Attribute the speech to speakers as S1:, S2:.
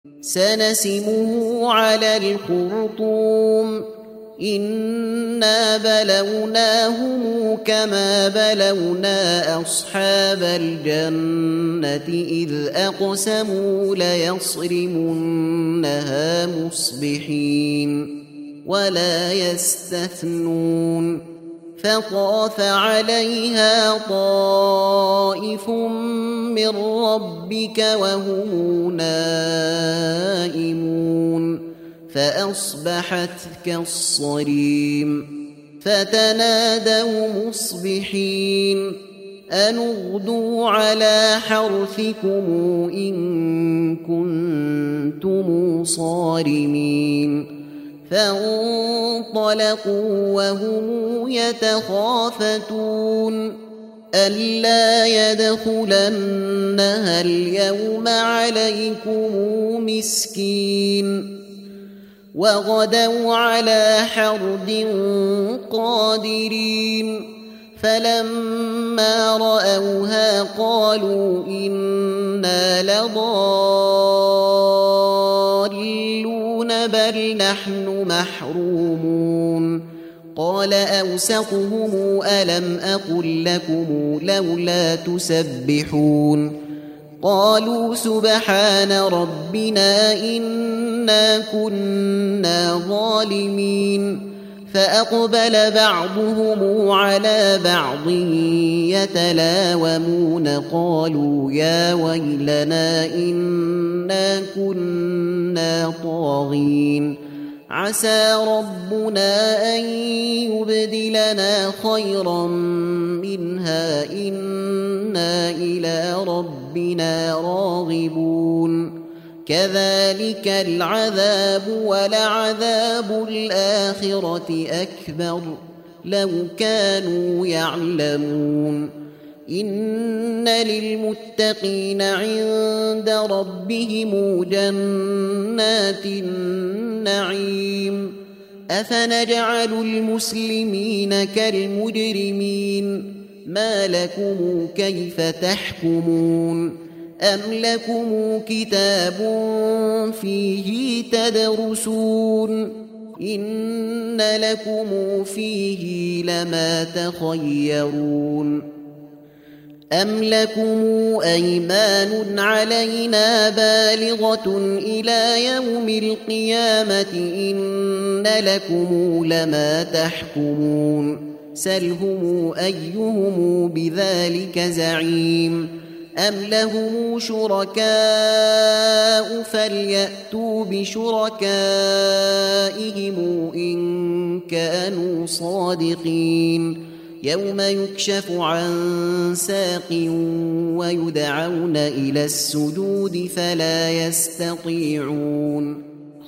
S1: سنسمه على الخرطوم إنا بلوناهم كما بلونا أصحاب الجنة إذ أقسموا ليصرمنها مصبحين ولا يستثنون فطاف عليها طائف من ربك وهم نائمون فأصبحت كالصريم فتنادوا مصبحين أن اغدوا على حرثكم إن كنتم صارمين فانطلقوا وهم يتخافتون ألا يدخلنها اليوم عليكم مسكين وغدوا على حرد قادرين فلما رأوها قالوا إنا لضالون بل نحن محرومون قال أوسطهم ألم أقل لكم لولا تسبحون قالوا سبحان ربنا إنا كنا ظالمين فأقبل بعضهم على بعض يتلاومون قالوا يا ويلنا إنا كنا طاغين عسى ربنا أن يبدلنا خيرا منها إنا إلى ربنا راغبون كذلك العذاب ولعذاب الآخرة أكبر لو كانوا يعلمون إن للمتقين عند ربهم جنات النعيم أفنجعل المسلمين كالمجرمين ما لكم كيف تحكمون أم لكم كتاب فيه تدرسون إن لكم فيه لما تخيرون أم لكم أيمان علينا بالغة إلى يوم القيامة إن لكم لما تحكمون سلهم أيهم بذلك زعيم أم لهم شركاء فليأتوا بشركائهم إن كانوا صادقين يوم يكشف عن ساق ويدعون إلى السجود فلا يستطيعون